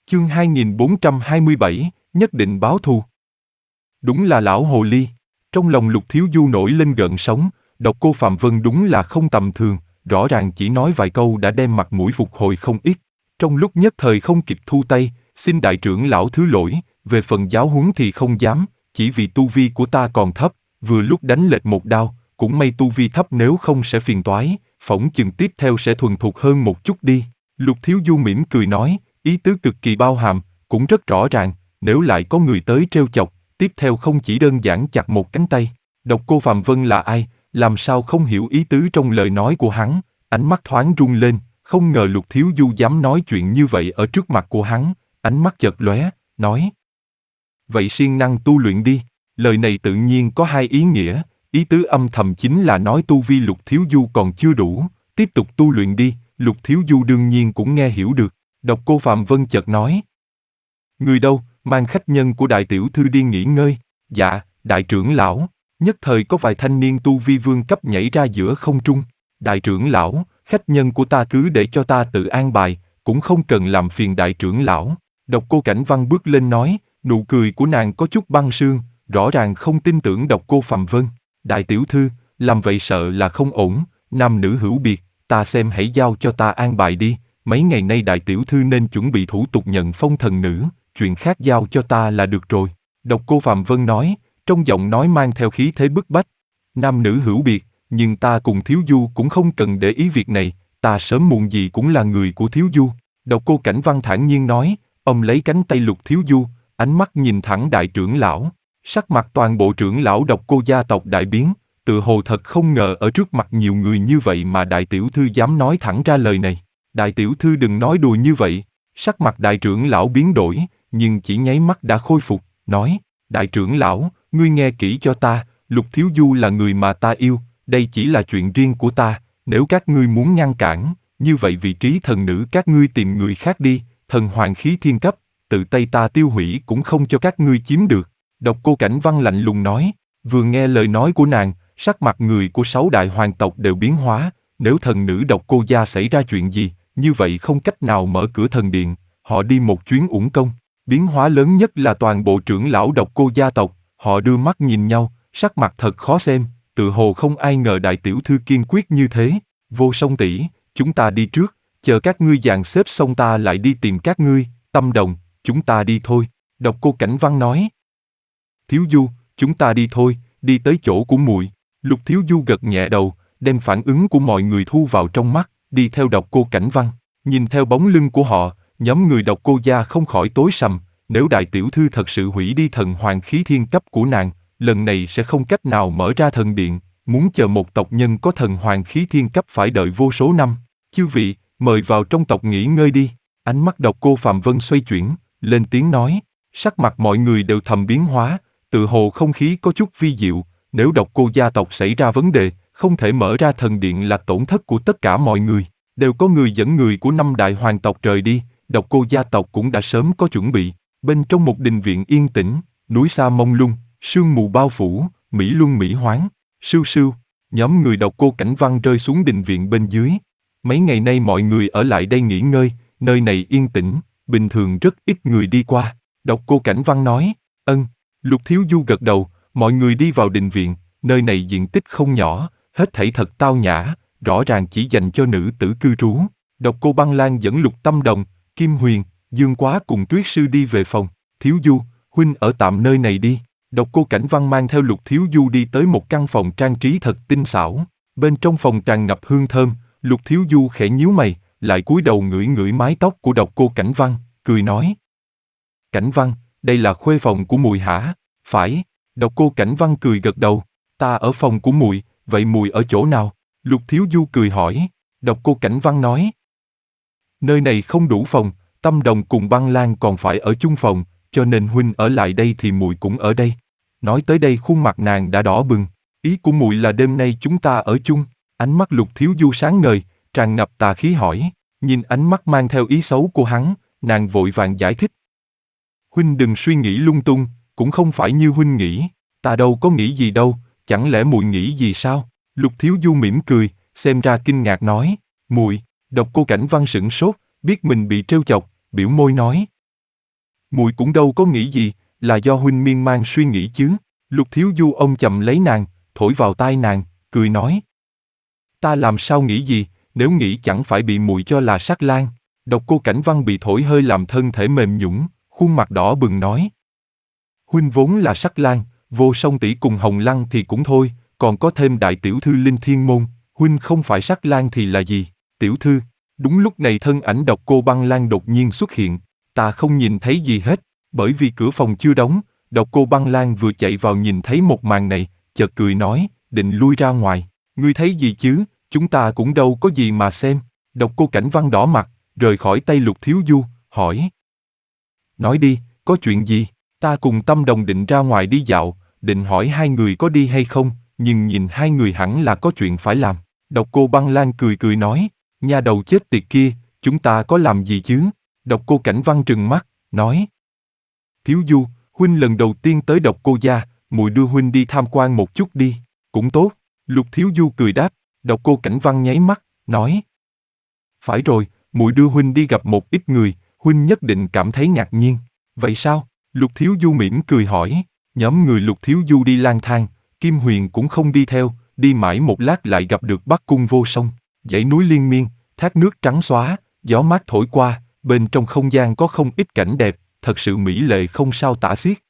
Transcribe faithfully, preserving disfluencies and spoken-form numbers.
Chương hai nghìn bốn trăm hai mươi bảy, nhất định báo thù. Đúng là lão hồ ly. Trong lòng Lục Thiếu Du nổi lên gợn sóng, độc cô Phạm Vân đúng là không tầm thường, rõ ràng chỉ nói vài câu đã đem mặt mũi phục hồi không ít. Trong lúc nhất thời không kịp thu tay, xin đại trưởng lão thứ lỗi, về phần giáo huấn thì không dám, chỉ vì tu vi của ta còn thấp, vừa lúc đánh lệch một đao, cũng may tu vi thấp nếu không sẽ phiền toái, phỏng chừng tiếp theo sẽ thuần thục hơn một chút đi. Lục Thiếu Du mỉm cười nói, ý tứ cực kỳ bao hàm, cũng rất rõ ràng, nếu lại có người tới trêu chọc, tiếp theo không chỉ đơn giản chặt một cánh tay. Độc cô Phạm Vân là ai, làm sao không hiểu ý tứ trong lời nói của hắn, ánh mắt thoáng rung lên, không ngờ Lục Thiếu Du dám nói chuyện như vậy ở trước mặt của hắn, ánh mắt chợt lóe, nói. Vậy siêng năng tu luyện đi, lời này tự nhiên có hai ý nghĩa, ý tứ âm thầm chính là nói tu vi Lục Thiếu Du còn chưa đủ, tiếp tục tu luyện đi, Lục Thiếu Du đương nhiên cũng nghe hiểu được. Độc cô Phạm Vân chợt nói. Người đâu, mang khách nhân của đại tiểu thư đi nghỉ ngơi. Dạ, đại trưởng lão. Nhất thời có vài thanh niên tu vi vương cấp nhảy ra giữa không trung. Đại trưởng lão, khách nhân của ta cứ để cho ta tự an bài, cũng không cần làm phiền đại trưởng lão. Độc cô Cảnh Văn bước lên nói, nụ cười của nàng có chút băng sương, rõ ràng không tin tưởng độc cô Phạm Vân. Đại tiểu thư, làm vậy sợ là không ổn, nam nữ hữu biệt, ta xem hãy giao cho ta an bài đi. Mấy ngày nay đại tiểu thư nên chuẩn bị thủ tục nhận phong thần nữ, chuyện khác giao cho ta là được rồi. Độc cô Phạm Vân nói, trong giọng nói mang theo khí thế bức bách. Nam nữ hữu biệt, nhưng ta cùng Thiếu Du cũng không cần để ý việc này, ta sớm muộn gì cũng là người của Thiếu Du. Độc cô Cảnh Văn thản nhiên nói, ông lấy cánh tay Lục Thiếu Du, ánh mắt nhìn thẳng đại trưởng lão. Sắc mặt toàn bộ trưởng lão độc cô gia tộc đại biến, tự hồ thật không ngờ ở trước mặt nhiều người như vậy mà đại tiểu thư dám nói thẳng ra lời này. Đại tiểu thư đừng nói đùa như vậy. Sắc mặt đại trưởng lão biến đổi, nhưng chỉ nháy mắt đã khôi phục, nói, đại trưởng lão, ngươi nghe kỹ cho ta, Lục Thiếu Du là người mà ta yêu, đây chỉ là chuyện riêng của ta, nếu các ngươi muốn ngăn cản, như vậy vị trí thần nữ các ngươi tìm người khác đi, thần hoàng khí thiên cấp, tự tay ta tiêu hủy cũng không cho các ngươi chiếm được. Độc cô Cảnh Văn lạnh lùng nói, vừa nghe lời nói của nàng, sắc mặt người của sáu đại hoàng tộc đều biến hóa, nếu thần nữ độc cô gia xảy ra chuyện gì, như vậy không cách nào mở cửa thần điện, họ đi một chuyến uổng công. Biến hóa lớn nhất là toàn bộ trưởng lão độc cô gia tộc, họ đưa mắt nhìn nhau, sắc mặt thật khó xem, tự hồ không ai ngờ đại tiểu thư kiên quyết như thế. Vô Song tỷ, chúng ta đi trước, chờ các ngươi dàn xếp xong ta lại đi tìm các ngươi. Tâm Đồng, chúng ta đi thôi. Độc cô Cảnh Văn nói. Thiếu Du, chúng ta đi thôi, đi tới chỗ của muội. Lục Thiếu Du gật nhẹ đầu, đem phản ứng của mọi người thu vào trong mắt, đi theo độc cô Cảnh Văn. Nhìn theo bóng lưng của họ, nhóm người độc cô gia không khỏi tối sầm, nếu đại tiểu thư thật sự hủy đi thần hoàng khí thiên cấp của nàng, lần này sẽ không cách nào mở ra thần điện, muốn chờ một tộc nhân có thần hoàng khí thiên cấp phải đợi vô số năm. Chư vị, mời vào trong tộc nghỉ ngơi đi. Ánh mắt độc cô Phạm Vân xoay chuyển, lên tiếng nói, sắc mặt mọi người đều thầm biến hóa, tự hồ không khí có chút vi diệu, nếu độc cô gia tộc xảy ra vấn đề, không thể mở ra thần điện là tổn thất của tất cả mọi người. Đều có người dẫn người của năm đại hoàng tộc rời đi, độc cô gia tộc cũng đã sớm có chuẩn bị. Bên trong một đình viện yên tĩnh, núi xa mông lung, sương mù bao phủ, mỹ luân mỹ hoáng, sưu sưu, nhóm người độc cô Cảnh Văn rơi xuống đình viện bên dưới. Mấy ngày nay mọi người ở lại đây nghỉ ngơi, nơi này yên tĩnh, bình thường rất ít người đi qua. Độc cô Cảnh Văn nói, ân. Lục Thiếu Du gật đầu, mọi người đi vào đình viện, nơi này diện tích không nhỏ, hết thảy thật tao nhã, rõ ràng chỉ dành cho nữ tử cư trú. Độc cô Băng Lan dẫn Lục Tâm Đồng, Kim Huyền, Dương Quá cùng Tuyết Sư đi về phòng. Thiếu Du, huynh ở tạm nơi này đi. Độc cô Cảnh Văn mang theo Lục Thiếu Du đi tới một căn phòng trang trí thật tinh xảo. Bên trong phòng tràn ngập hương thơm, Lục Thiếu Du khẽ nhíu mày, lại cúi đầu ngửi ngửi mái tóc của độc cô Cảnh Văn, cười nói. Cảnh Văn, đây là khuê phòng của muội hả? Phải. Độc cô Cảnh Văn cười gật đầu. Ta ở phòng của muội, vậy muội ở chỗ nào? Lục Thiếu Du cười hỏi. Độc cô Cảnh Văn nói. Nơi này không đủ phòng, Tâm Đồng cùng Băng Lan còn phải ở chung phòng, cho nên huynh ở lại đây thì muội cũng ở đây. Nói tới đây khuôn mặt nàng đã đỏ bừng. Ý của muội là đêm nay chúng ta ở chung. Ánh mắt Lục Thiếu Du sáng ngời, tràn ngập tà khí hỏi. Nhìn ánh mắt mang theo ý xấu của hắn, nàng vội vàng giải thích. Huynh đừng suy nghĩ lung tung, cũng không phải như huynh nghĩ, ta đâu có nghĩ gì đâu, chẳng lẽ muội nghĩ gì sao? Lục Thiếu Du mỉm cười, xem ra kinh ngạc nói, muội. Độc cô Cảnh Văn sửng sốt, biết mình bị trêu chọc, biểu môi nói, Muội cũng đâu có nghĩ gì, là do huynh miên man suy nghĩ chứ. Lục Thiếu Du ôm chầm lấy nàng, thổi vào tai nàng, cười nói. Ta làm sao nghĩ gì, nếu nghĩ chẳng phải bị muội cho là sắc lang. Độc Cô Cảnh Văn bị thổi hơi làm thân thể mềm nhũn, khuôn mặt đỏ bừng nói. Huynh vốn là sắc lang, Vô Song tỷ cùng Hồng Lăng thì cũng thôi, còn có thêm đại tiểu thư Linh Thiên Môn, huynh không phải sắc lang thì là gì? Tiểu thư. Đúng lúc này thân ảnh Độc Cô Băng Lan đột nhiên xuất hiện, ta không nhìn thấy gì hết, bởi vì cửa phòng chưa đóng. Độc Cô Băng Lan vừa chạy vào nhìn thấy một màn này, chợt cười nói, định lui ra ngoài. Ngươi thấy gì chứ, chúng ta cũng đâu có gì mà xem. Độc Cô Cảnh Văn đỏ mặt, rời khỏi tay Lục Thiếu Du, hỏi. Nói đi, có chuyện gì? Ta cùng Tâm Đồng định ra ngoài đi dạo, định hỏi hai người có đi hay không, nhưng nhìn hai người hẳn là có chuyện phải làm. Độc Cô Băng Lan cười cười nói, nha đầu chết tiệt kia, chúng ta có làm gì chứ? Độc Cô Cảnh Văn trừng mắt, nói. Thiếu Du, huynh lần đầu tiên tới Độc Cô gia, muội đưa huynh đi tham quan một chút đi. Cũng tốt. Lục Thiếu Du cười đáp. Độc Cô Cảnh Văn nháy mắt, nói. Phải rồi, muội đưa huynh đi gặp một ít người, huynh nhất định cảm thấy ngạc nhiên. Vậy sao? Lục Thiếu Du mỉm cười hỏi. Nhóm người Lục Thiếu Du đi lang thang, Kim Huyền cũng không đi theo, đi mãi một lát lại gặp được Bắc Cung Vô Song. Dãy núi liên miên, thác nước trắng xóa, gió mát thổi qua, bên trong không gian có không ít cảnh đẹp, thật sự mỹ lệ không sao tả xiết.